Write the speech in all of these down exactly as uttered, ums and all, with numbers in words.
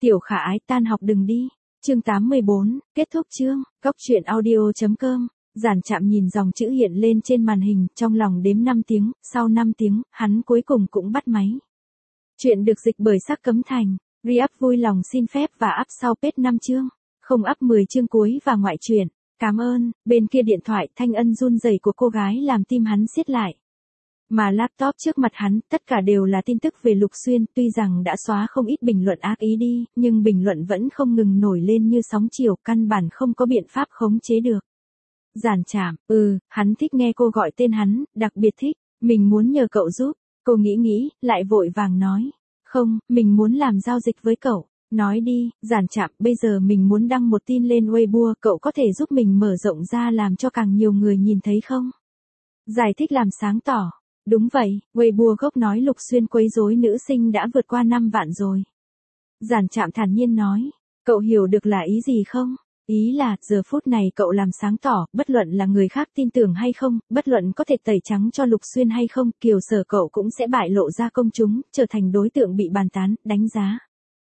Tiểu Khả Ái tan học đừng đi. Chương tám mươi bốn, kết thúc chương. Góc truyện audio chấm com. Giản Trạm nhìn dòng chữ hiện lên trên màn hình, trong lòng đếm năm tiếng, sau năm tiếng, hắn cuối cùng cũng bắt máy. Chuyện được dịch bởi Sắc Cấm Thành. Re-up vui lòng xin phép và up sau page năm chương. Không up mười chương cuối và ngoại truyện. Cảm ơn. Bên kia điện thoại thanh âm run rẩy của cô gái làm tim hắn siết lại. Mà laptop trước mặt hắn, tất cả đều là tin tức về Lục Xuyên, tuy rằng đã xóa không ít bình luận ác ý đi, nhưng bình luận vẫn không ngừng nổi lên như sóng chiều, căn bản không có biện pháp khống chế được. Giản Trạm, ừ, hắn thích nghe cô gọi tên hắn, đặc biệt thích, mình muốn nhờ cậu giúp. Cô nghĩ nghĩ, lại vội vàng nói. Không, mình muốn làm giao dịch với cậu. Nói đi, Giản Trạm, bây giờ mình muốn đăng một tin lên Weibo, cậu có thể giúp mình mở rộng ra làm cho càng nhiều người nhìn thấy không? Giải thích làm sáng tỏ. Đúng vậy, Weibo gốc nói Lục Xuyên quấy rối nữ sinh đã vượt qua năm vạn rồi. Giản Trạm thản nhiên nói, cậu hiểu được là ý gì không? Ý là, giờ phút này cậu làm sáng tỏ, bất luận là người khác tin tưởng hay không, bất luận có thể tẩy trắng cho Lục Xuyên hay không, Kiều Sở cậu cũng sẽ bại lộ ra công chúng, trở thành đối tượng bị bàn tán, đánh giá.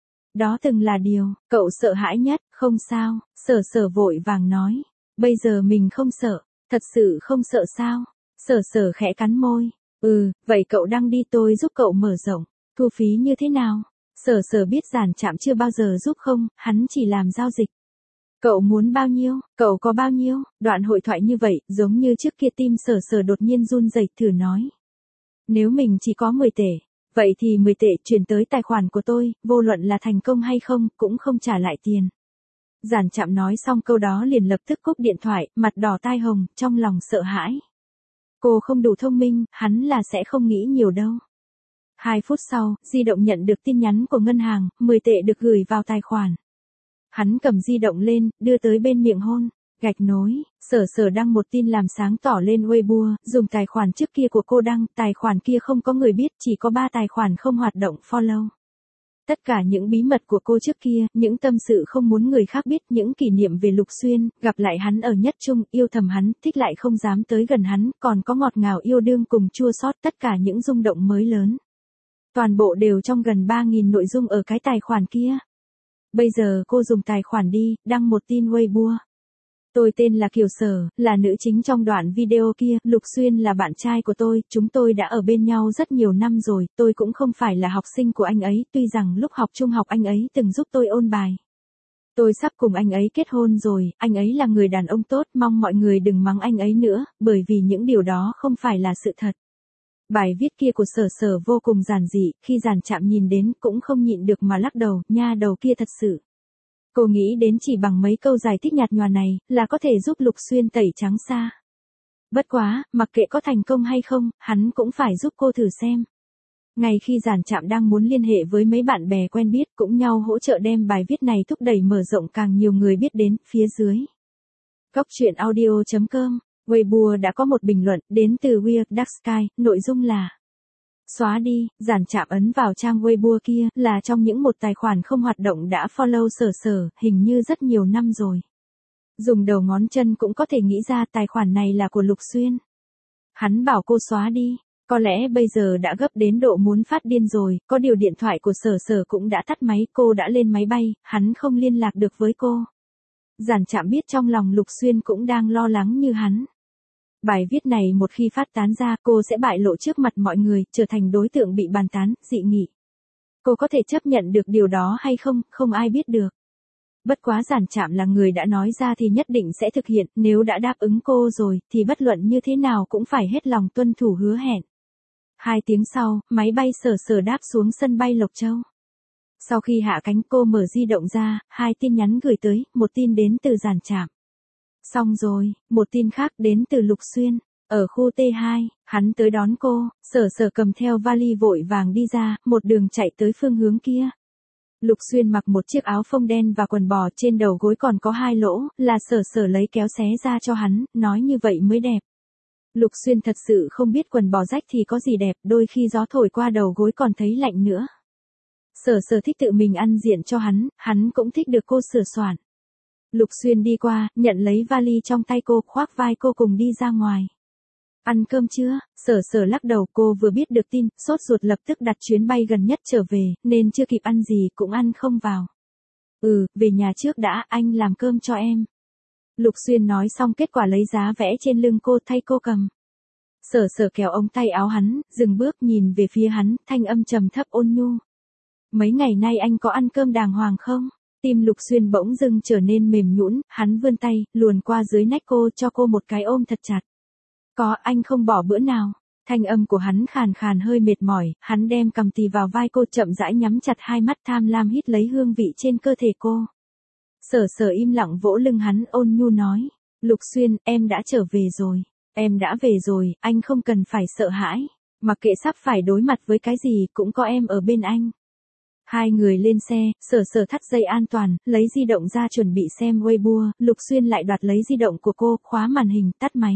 Đó từng là điều, cậu sợ hãi nhất, không sao, Sở Sở vội vàng nói. Bây giờ mình không sợ, thật sự không sợ sao? Sở Sở khẽ cắn môi. Ừ, vậy cậu đăng đi tôi giúp cậu mở rộng, thu phí như thế nào? Sở Sở biết Giản Trạm chưa bao giờ giúp không, hắn chỉ làm giao dịch. Cậu muốn bao nhiêu, cậu có bao nhiêu? Đoạn hội thoại như vậy, giống như trước kia tim Sở Sở đột nhiên run rẩy, thử nói. Nếu mình chỉ có mười tệ, vậy thì mười tệ chuyển tới tài khoản của tôi, vô luận là thành công hay không, cũng không trả lại tiền. Giản Trạm nói xong câu đó liền lập tức cúp điện thoại, mặt đỏ tai hồng, trong lòng sợ hãi. Cô không đủ thông minh, hắn là sẽ không nghĩ nhiều đâu. Hai phút sau, di động nhận được tin nhắn của ngân hàng, mười tệ được gửi vào tài khoản. Hắn cầm di động lên, đưa tới bên miệng hôn, gạch nối, Sở Sở đăng một tin làm sáng tỏ lên Weibo, dùng tài khoản trước kia của cô đăng, tài khoản kia không có người biết, chỉ có ba tài khoản không hoạt động follow. Tất cả những bí mật của cô trước kia, những tâm sự không muốn người khác biết, những kỷ niệm về Lục Xuyên, gặp lại hắn ở nhất trung, yêu thầm hắn, thích lại không dám tới gần hắn, còn có ngọt ngào yêu đương cùng chua xót, tất cả những rung động mới lớn. Toàn bộ đều trong gần ba nghìn nội dung ở cái tài khoản kia. Bây giờ cô dùng tài khoản đi, đăng một tin Weibo. Tôi tên là Kiều Sở, là nữ chính trong đoạn video kia, Lục Xuyên là bạn trai của tôi, chúng tôi đã ở bên nhau rất nhiều năm rồi, tôi cũng không phải là học sinh của anh ấy, tuy rằng lúc học trung học anh ấy từng giúp tôi ôn bài. Tôi sắp cùng anh ấy kết hôn rồi, anh ấy là người đàn ông tốt, mong mọi người đừng mắng anh ấy nữa, bởi vì những điều đó không phải là sự thật. Bài viết kia của Sở Sở vô cùng giản dị, khi Giản Trạm nhìn đến cũng không nhịn được mà lắc đầu, nha đầu kia thật sự. Cô nghĩ đến chỉ bằng mấy câu giải thích nhạt nhòa này, là có thể giúp Lục Xuyên tẩy trắng xa. Bất quá, mặc kệ có thành công hay không, hắn cũng phải giúp cô thử xem. Ngay khi Giản Trạm đang muốn liên hệ với mấy bạn bè quen biết cũng nhau hỗ trợ đem bài viết này thúc đẩy mở rộng càng nhiều người biết đến, phía dưới. Góc truyện audio chấm com, Weibo đã có một bình luận, đến từ Weird Dark Sky, nội dung là xóa đi, Giản Trạm ấn vào trang Weibo kia, là trong những một tài khoản không hoạt động đã follow Sở Sở, hình như rất nhiều năm rồi. Dùng đầu ngón chân cũng có thể nghĩ ra tài khoản này là của Lục Xuyên. Hắn bảo cô xóa đi, có lẽ bây giờ đã gấp đến độ muốn phát điên rồi, có điều điện thoại của Sở Sở cũng đã tắt máy, cô đã lên máy bay, hắn không liên lạc được với cô. Giản Trạm biết trong lòng Lục Xuyên cũng đang lo lắng như hắn. Bài viết này một khi phát tán ra, cô sẽ bại lộ trước mặt mọi người, trở thành đối tượng bị bàn tán, dị nghị. Cô có thể chấp nhận được điều đó hay không, không ai biết được. Bất quá Giản Trạm là người đã nói ra thì nhất định sẽ thực hiện, nếu đã đáp ứng cô rồi, thì bất luận như thế nào cũng phải hết lòng tuân thủ hứa hẹn. Hai tiếng sau, máy bay Sở Sở đáp xuống sân bay Lộc Châu. Sau khi hạ cánh cô mở di động ra, hai tin nhắn gửi tới, một tin đến từ Giản Trạm. Xong rồi, một tin khác đến từ Lục Xuyên, ở khu T hai, hắn tới đón cô, Sở Sở cầm theo vali vội vàng đi ra, một đường chạy tới phương hướng kia. Lục Xuyên mặc một chiếc áo phông đen và quần bò, trên đầu gối còn có hai lỗ, là Sở Sở lấy kéo xé ra cho hắn, nói như vậy mới đẹp. Lục Xuyên thật sự không biết quần bò rách thì có gì đẹp, đôi khi gió thổi qua đầu gối còn thấy lạnh nữa. Sở Sở thích tự mình ăn diện cho hắn, hắn cũng thích được cô sửa soạn. Lục Xuyên đi qua, nhận lấy vali trong tay cô, khoác vai cô cùng đi ra ngoài. Ăn cơm chưa? Sở Sở lắc đầu, cô vừa biết được tin, sốt ruột lập tức đặt chuyến bay gần nhất trở về, nên chưa kịp ăn gì cũng ăn không vào. Ừ, về nhà trước đã, anh làm cơm cho em. Lục Xuyên nói xong kết quả lấy giá vẽ trên lưng cô thay cô cầm. Sở Sở kéo ống tay áo hắn, dừng bước nhìn về phía hắn, thanh âm trầm thấp ôn nhu. Mấy ngày nay anh có ăn cơm đàng hoàng không? Tim Lục Xuyên bỗng dưng trở nên mềm nhũn, hắn vươn tay, luồn qua dưới nách cô cho cô một cái ôm thật chặt. Có, anh không bỏ bữa nào. Thanh âm của hắn khàn khàn hơi mệt mỏi, hắn đem cầm tì vào vai cô chậm rãi nhắm chặt hai mắt tham lam hít lấy hương vị trên cơ thể cô. Sở Sở im lặng vỗ lưng hắn ôn nhu nói. Lục Xuyên, em đã trở về rồi. Em đã về rồi, anh không cần phải sợ hãi. Mặc kệ sắp phải đối mặt với cái gì cũng có em ở bên anh. Hai người lên xe, Sở Sở thắt dây an toàn, lấy di động ra chuẩn bị xem Weibo, Lục Xuyên lại đoạt lấy di động của cô, khóa màn hình, tắt máy.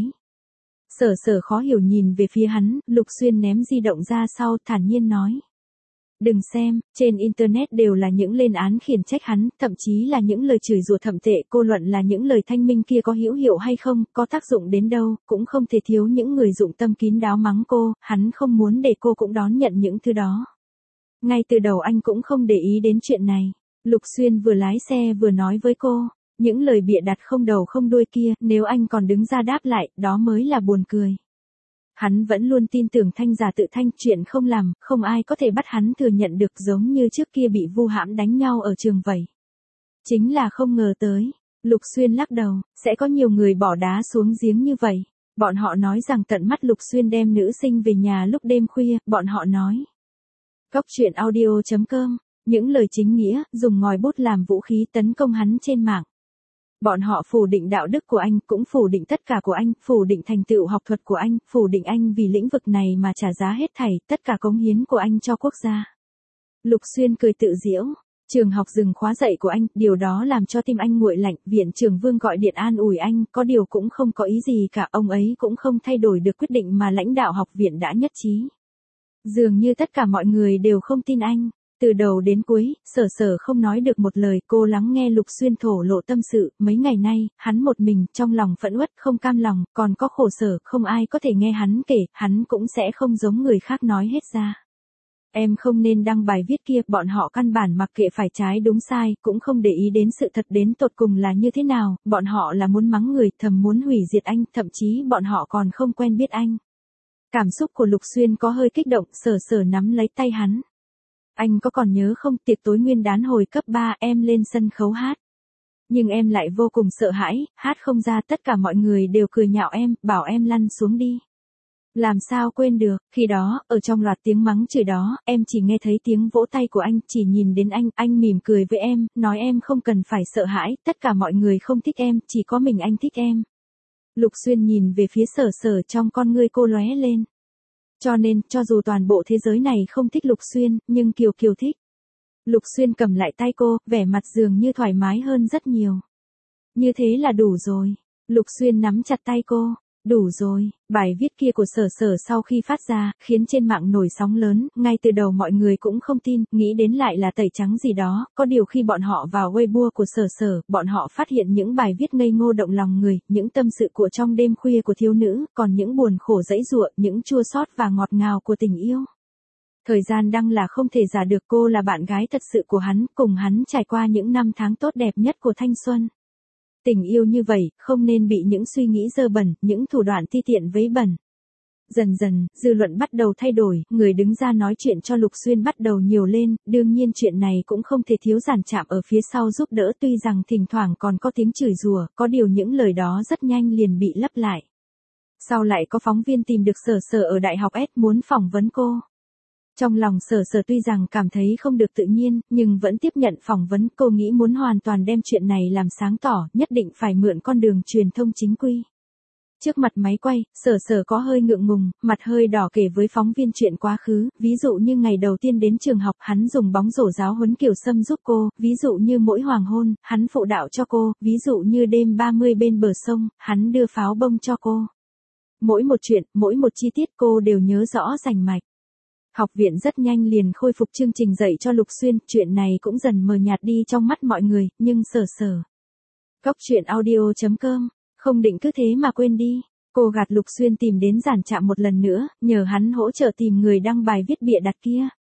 Sở Sở khó hiểu nhìn về phía hắn, Lục Xuyên ném di động ra sau, thản nhiên nói. Đừng xem, trên Internet đều là những lên án khiển trách hắn, thậm chí là những lời chửi rủa thậm tệ, cô luận là những lời thanh minh kia có hữu hiệu hay không, có tác dụng đến đâu, cũng không thể thiếu những người dụng tâm kín đáo mắng cô, hắn không muốn để cô cũng đón nhận những thứ đó. Ngay từ đầu anh cũng không để ý đến chuyện này. Lục Xuyên vừa lái xe vừa nói với cô, những lời bịa đặt không đầu không đuôi kia, nếu anh còn đứng ra đáp lại, đó mới là buồn cười. Hắn vẫn luôn tin tưởng thanh giả tự thanh, chuyện không làm, không ai có thể bắt hắn thừa nhận được, giống như trước kia bị vu hãm đánh nhau ở trường vậy. Chính là không ngờ tới. Lục Xuyên lắc đầu, sẽ có nhiều người bỏ đá xuống giếng như vậy. Bọn họ nói rằng tận mắt Lục Xuyên đem nữ sinh về nhà lúc đêm khuya, bọn họ nói. Cóc truyện audio chấm com, những lời chính nghĩa, dùng ngòi bút làm vũ khí tấn công hắn trên mạng. Bọn họ phủ định đạo đức của anh, cũng phủ định tất cả của anh, phủ định thành tựu học thuật của anh, phủ định anh vì lĩnh vực này mà trả giá hết thảy, tất cả cống hiến của anh cho quốc gia. Lục Xuyên cười tự giễu, trường học dừng khóa dạy của anh, điều đó làm cho tim anh nguội lạnh, viện trưởng Vương gọi điện an ủi anh, có điều cũng không có ý gì cả, ông ấy cũng không thay đổi được quyết định mà lãnh đạo học viện đã nhất trí. Dường như tất cả mọi người đều không tin anh. Từ đầu đến cuối, Sở Sở không nói được một lời, cô lắng nghe Lục Xuyên thổ lộ tâm sự, mấy ngày nay, hắn một mình, trong lòng phẫn uất, không cam lòng, còn có khổ sở, không ai có thể nghe hắn kể, hắn cũng sẽ không giống người khác nói hết ra. Em không nên đăng bài viết kia, bọn họ căn bản mặc kệ phải trái đúng sai, cũng không để ý đến sự thật đến tột cùng là như thế nào, bọn họ là muốn mắng người, thầm muốn hủy diệt anh, thậm chí bọn họ còn không quen biết anh. Cảm xúc của Lục Xuyên có hơi kích động, Sở Sở nắm lấy tay hắn. Anh có còn nhớ không, tiệc tối nguyên đán hồi cấp ba em lên sân khấu hát. Nhưng em lại vô cùng sợ hãi, hát không ra, tất cả mọi người đều cười nhạo em, bảo em lăn xuống đi. Làm sao quên được, khi đó, ở trong loạt tiếng mắng chửi đó, em chỉ nghe thấy tiếng vỗ tay của anh, chỉ nhìn đến anh, anh mỉm cười với em, nói em không cần phải sợ hãi, tất cả mọi người không thích em, chỉ có mình anh thích em. Lục Xuyên nhìn về phía Sở Sở, trong con ngươi cô lóe lên. Cho nên, cho dù toàn bộ thế giới này không thích Lục Xuyên, nhưng Kiều Kiều thích. Lục Xuyên cầm lại tay cô, vẻ mặt dường như thoải mái hơn rất nhiều. Như thế là đủ rồi. Lục Xuyên nắm chặt tay cô. Đủ rồi. Bài viết kia của Sở Sở sau khi phát ra, khiến trên mạng nổi sóng lớn, ngay từ đầu mọi người cũng không tin, nghĩ đến lại là tẩy trắng gì đó, có điều khi bọn họ vào Weibo của Sở Sở, bọn họ phát hiện những bài viết ngây ngô động lòng người, những tâm sự của trong đêm khuya của thiếu nữ, còn những buồn khổ dẫy dụa, những chua xót và ngọt ngào của tình yêu. Thời gian đăng là không thể giả được, cô là bạn gái thật sự của hắn, cùng hắn trải qua những năm tháng tốt đẹp nhất của thanh xuân. Tình yêu như vậy, không nên bị những suy nghĩ dơ bẩn, những thủ đoạn ti tiện vấy bẩn. Dần dần, dư luận bắt đầu thay đổi, người đứng ra nói chuyện cho Lục Xuyên bắt đầu nhiều lên, đương nhiên chuyện này cũng không thể thiếu Giản Trạm ở phía sau giúp đỡ, tuy rằng thỉnh thoảng còn có tiếng chửi rủa, có điều những lời đó rất nhanh liền bị lấp lại. Sau lại có phóng viên tìm được Sở Sở ở Đại học S muốn phỏng vấn cô. Trong lòng Sở Sở tuy rằng cảm thấy không được tự nhiên, nhưng vẫn tiếp nhận phỏng vấn, cô nghĩ muốn hoàn toàn đem chuyện này làm sáng tỏ, nhất định phải mượn con đường truyền thông chính quy. Trước mặt máy quay, Sở Sở có hơi ngượng ngùng, mặt hơi đỏ kể với phóng viên chuyện quá khứ, ví dụ như ngày đầu tiên đến trường học, hắn dùng bóng rổ giáo huấn Kiều Sâm giúp cô, ví dụ như mỗi hoàng hôn, hắn phụ đạo cho cô, ví dụ như đêm ba mươi bên bờ sông, hắn đưa pháo bông cho cô. Mỗi một chuyện, mỗi một chi tiết cô đều nhớ rõ rành mạch. Học viện rất nhanh liền khôi phục chương trình dạy cho Lục Xuyên, chuyện này cũng dần mờ nhạt đi trong mắt mọi người, nhưng Sở Sở. Cóc truyện audio chấm com, không định cứ thế mà quên đi. Cô gạt Lục Xuyên tìm đến Giản Trạm một lần nữa, nhờ hắn hỗ trợ tìm người đăng bài viết bịa đặt kia.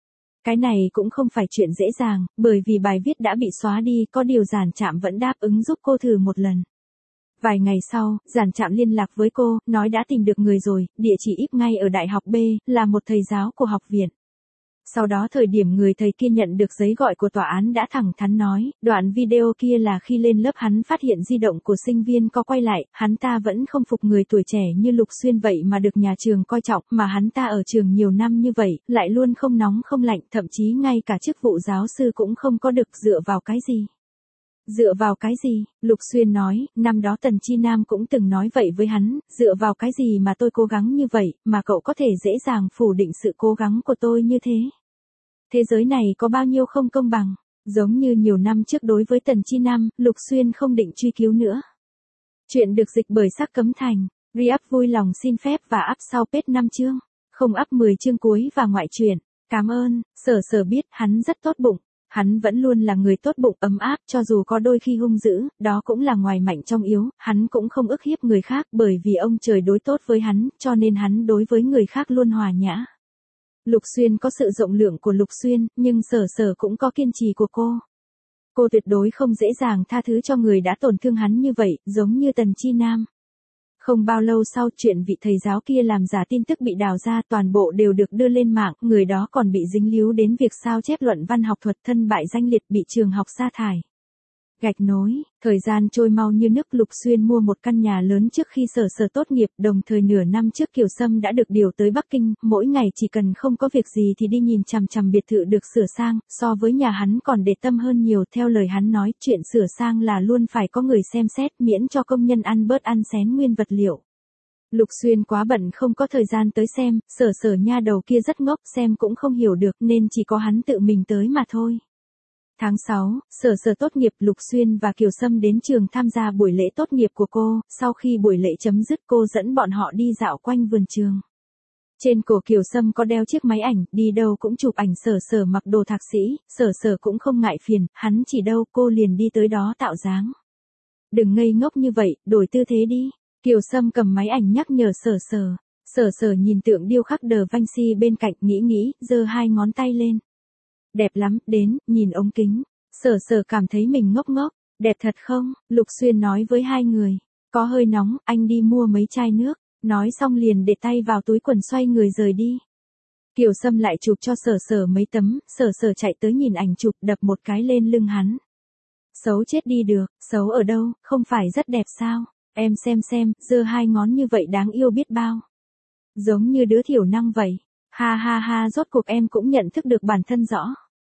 Cái này cũng không phải chuyện dễ dàng, bởi vì bài viết đã bị xóa đi, có điều Giản Trạm vẫn đáp ứng giúp cô thử một lần. Vài ngày sau, Giản Trạm liên lạc với cô, nói đã tìm được người rồi, địa chỉ íp ngay ở Đại học B, là một thầy giáo của học viện. Sau đó thời điểm người thầy kia nhận được giấy gọi của tòa án đã thẳng thắn nói, đoạn video kia là khi lên lớp hắn phát hiện di động của sinh viên có quay lại, hắn ta vẫn không phục người tuổi trẻ như Lục Xuyên vậy mà được nhà trường coi trọng, mà hắn ta ở trường nhiều năm như vậy, lại luôn không nóng không lạnh, thậm chí ngay cả chức vụ giáo sư cũng không có được, dựa vào cái gì? Dựa vào cái gì? Lục Xuyên nói, năm đó Tần Chi Nam cũng từng nói vậy với hắn, dựa vào cái gì mà tôi cố gắng như vậy, mà cậu có thể dễ dàng phủ định sự cố gắng của tôi như thế? Thế giới này có bao nhiêu không công bằng? Giống như nhiều năm trước đối với Tần Chi Nam, Lục Xuyên không định truy cứu nữa. Chuyện được dịch bởi Sắc Cấm Thành. Re-up vui lòng xin phép và up sau page năm chương. Không up mười chương cuối và ngoại truyện. Cảm ơn, Sở Sở biết hắn rất tốt bụng. Hắn vẫn luôn là người tốt bụng ấm áp, cho dù có đôi khi hung dữ, đó cũng là ngoài mạnh trong yếu, hắn cũng không ức hiếp người khác bởi vì ông trời đối tốt với hắn, cho nên hắn đối với người khác luôn hòa nhã. Lục Xuyên có sự rộng lượng của Lục Xuyên, nhưng Sở Sở cũng có kiên trì của cô. Cô tuyệt đối không dễ dàng tha thứ cho người đã tổn thương hắn như vậy, giống như Tần Chi Nam. Không bao lâu sau, chuyện vị thầy giáo kia làm giả tin tức bị đào ra, toàn bộ đều được đưa lên mạng, người đó còn bị dính líu đến việc sao chép luận văn học thuật, thân bại danh liệt, bị trường học sa thải. Gạch nối, thời gian trôi mau như nước. Lục Xuyên mua một căn nhà lớn trước khi Sở Sở tốt nghiệp, đồng thời nửa năm trước Kiều Sâm đã được điều tới Bắc Kinh, mỗi ngày chỉ cần không có việc gì thì đi nhìn chằm chằm biệt thự được sửa sang, so với nhà hắn còn để tâm hơn nhiều. Theo lời hắn nói, chuyện sửa sang là luôn phải có người xem xét, miễn cho công nhân ăn bớt ăn xén nguyên vật liệu. Lục Xuyên quá bận không có thời gian tới xem, Sở Sở nha đầu kia rất ngốc, xem cũng không hiểu được nên chỉ có hắn tự mình tới mà thôi. Tháng sáu, Sở Sở tốt nghiệp, Lục Xuyên và Kiều Sâm đến trường tham gia buổi lễ tốt nghiệp của cô, sau khi buổi lễ chấm dứt cô dẫn bọn họ đi dạo quanh vườn trường. Trên cổ Kiều Sâm có đeo chiếc máy ảnh, đi đâu cũng chụp ảnh Sở Sở mặc đồ thạc sĩ, Sở Sở cũng không ngại phiền, hắn chỉ đâu cô liền đi tới đó tạo dáng. Đừng ngây ngốc như vậy, đổi tư thế đi. Kiều Sâm cầm máy ảnh nhắc nhở Sở Sở. Sở Sở nhìn tượng điêu khắc Da Vinci bên cạnh, nghĩ nghĩ, giơ hai ngón tay lên. Đẹp lắm, đến, nhìn ống kính. Sở Sở cảm thấy mình ngốc ngốc. Đẹp thật không? Lục Xuyên nói với hai người. Có hơi nóng, anh đi mua mấy chai nước. Nói xong liền để tay vào túi quần xoay người rời đi. Kiều Sâm lại chụp cho Sở Sở mấy tấm, Sở Sở chạy tới nhìn ảnh chụp, đập một cái lên lưng hắn. Xấu chết đi được, xấu ở đâu, không phải rất đẹp sao? Em xem xem, giơ hai ngón như vậy đáng yêu biết bao. Giống như đứa thiểu năng vậy. Ha ha ha, rốt cuộc em cũng nhận thức được bản thân rõ.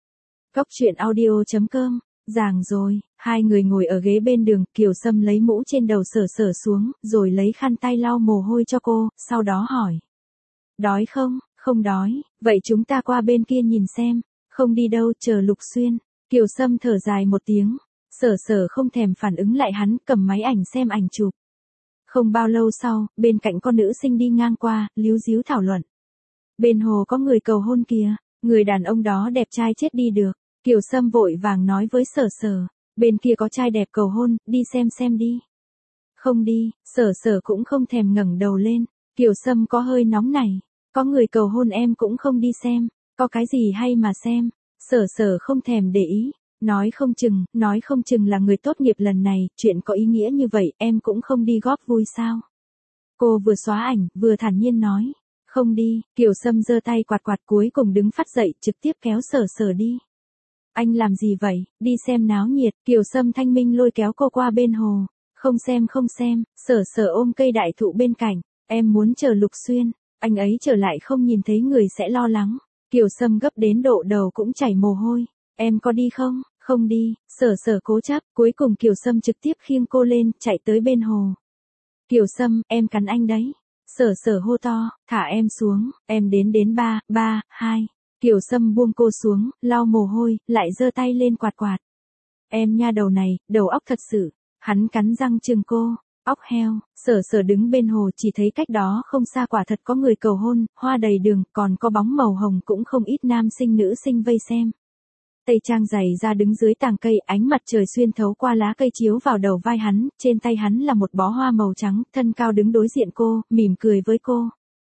Góc truyện audio chấm com, giảng rồi, hai người ngồi ở ghế bên đường, Kiều Sâm lấy mũ trên đầu Sở Sở xuống, rồi lấy khăn tay lau mồ hôi cho cô, sau đó hỏi. Đói không? Không đói, vậy chúng ta qua bên kia nhìn xem. Không đi đâu, chờ Lục Xuyên. Kiều Sâm thở dài một tiếng. Sở Sở không thèm phản ứng lại hắn, cầm máy ảnh xem ảnh chụp. Không bao lâu sau, bên cạnh con nữ sinh đi ngang qua, líu díu thảo luận. Bên hồ có người cầu hôn kìa, người đàn ông đó đẹp trai chết đi được. Kiều Sâm vội vàng nói với Sở Sở, bên kia có trai đẹp cầu hôn, đi xem xem đi. Không đi, Sở Sở cũng không thèm ngẩng đầu lên. Kiều Sâm có hơi nóng này, có người cầu hôn em cũng không đi xem, có cái gì hay mà xem. Sở Sở không thèm để ý. Nói không chừng, nói không chừng là người tốt nghiệp lần này, chuyện có ý nghĩa như vậy, em cũng không đi góp vui sao? Cô vừa xóa ảnh, vừa thản nhiên nói. Không đi, Kiều Sâm giơ tay quạt quạt, cuối cùng đứng phắt dậy, trực tiếp kéo Sở Sở đi. Anh làm gì vậy? Đi xem náo nhiệt. Kiều Sâm thanh minh lôi kéo cô qua bên hồ. Không xem không xem. Sở Sở ôm cây đại thụ bên cạnh. Em muốn chờ Lục Xuyên. Anh ấy trở lại không nhìn thấy người sẽ lo lắng. Kiều Sâm gấp đến độ đầu cũng chảy mồ hôi. Em có đi không? Không đi. Sở Sở cố chấp. Cuối cùng Kiều Sâm trực tiếp khiêng cô lên, chạy tới bên hồ. Kiều Sâm, em cắn anh đấy. Sở Sở hô to, thả em xuống, em đến đến ba, ba, hai. Kiều Sâm buông cô xuống, lau mồ hôi, lại giơ tay lên quạt quạt. Em nha đầu này, đầu óc thật sự. Hắn cắn răng chừng cô, óc heo. Sở Sở đứng bên hồ, chỉ thấy cách đó không xa quả thật có người cầu hôn, hoa đầy đường, còn có bóng màu hồng, cũng không ít nam sinh nữ sinh vây xem. Tây trang dày ra đứng dưới tàng cây, ánh mặt trời xuyên thấu qua lá cây chiếu vào đầu vai hắn, trên tay hắn là một bó hoa màu trắng, thân cao đứng đối diện cô, mỉm cười với cô.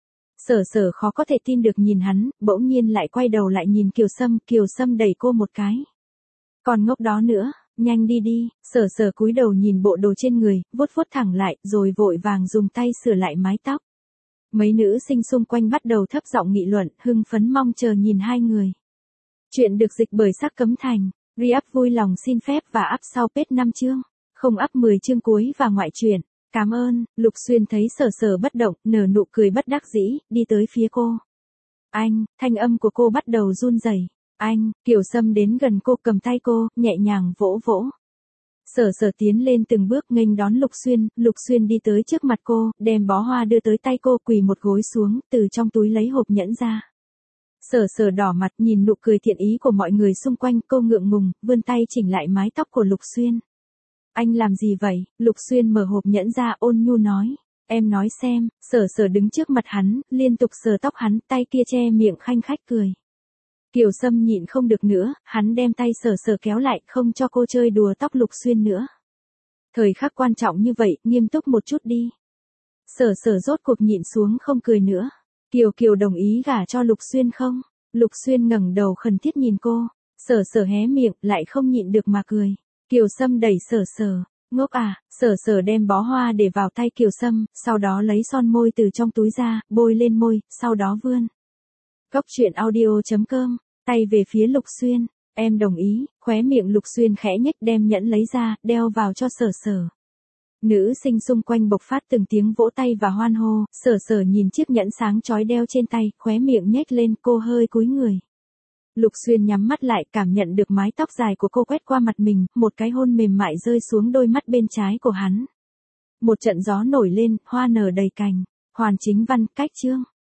Sở Sở khó có thể tin được nhìn hắn, bỗng nhiên lại quay đầu lại nhìn Kiều Sâm, Kiều Sâm đẩy cô một cái. Còn ngốc đó nữa, nhanh đi đi. Sở Sở cúi đầu nhìn bộ đồ trên người, vuốt vuốt thẳng lại, rồi vội vàng dùng tay sửa lại mái tóc. Mấy nữ sinh xung quanh bắt đầu thấp giọng nghị luận, hưng phấn mong chờ nhìn hai người. Chuyện được dịch bởi Sắc Cấm Thành. Re-up vui lòng xin phép và up sau page năm chương. Không up mười chương cuối và ngoại truyện. Cảm ơn. Lục Xuyên thấy Sở Sở bất động, nở nụ cười bất đắc dĩ, đi tới phía cô. Anh, thanh âm của cô bắt đầu run rẩy. Anh, Kiều Sâm đến gần cô cầm tay cô, nhẹ nhàng vỗ vỗ. Sở Sở tiến lên từng bước nghênh đón Lục Xuyên, Lục Xuyên đi tới trước mặt cô, đem bó hoa đưa tới tay cô, quỳ một gối xuống, từ trong túi lấy hộp nhẫn ra. Sở Sở đỏ mặt nhìn nụ cười thiện ý của mọi người xung quanh, cô ngượng ngùng, vươn tay chỉnh lại mái tóc của Lục Xuyên. Anh làm gì vậy? Lục Xuyên mở hộp nhẫn ra, ôn nhu nói. Em nói xem. Sở Sở đứng trước mặt hắn, liên tục sờ tóc hắn, tay kia che miệng khanh khách cười. Kiều Sâm nhịn không được nữa, hắn đem tay Sở Sở kéo lại, không cho cô chơi đùa tóc Lục Xuyên nữa. Thời khắc quan trọng như vậy, nghiêm túc một chút đi. Sở Sở rốt cuộc nhịn xuống không cười nữa. Kiều Kiều đồng ý gả cho Lục Xuyên không? Lục Xuyên ngẩng đầu khẩn thiết nhìn cô. Sở Sở hé miệng, lại không nhịn được mà cười. Kiều Sâm đẩy Sở Sở. Ngốc à? Sở Sở đem bó hoa để vào tay Kiều Sâm, sau đó lấy son môi từ trong túi ra, bôi lên môi, sau đó vươn. Góc truyện audio chấm com, tay về phía Lục Xuyên. Em đồng ý. Khóe miệng Lục Xuyên khẽ nhếch, đem nhẫn lấy ra, đeo vào cho Sở Sở. Nữ sinh xung quanh bộc phát từng tiếng vỗ tay và hoan hô. Sở Sở nhìn chiếc nhẫn sáng chói đeo trên tay, khóe miệng nhếch lên, cô hơi cúi người. Lục Xuyên nhắm mắt lại, cảm nhận được mái tóc dài của cô quét qua mặt mình, một cái hôn mềm mại rơi xuống đôi mắt bên trái của hắn. Một trận gió nổi lên, hoa nở đầy cành. Hoàn Chính Văn, cách chương.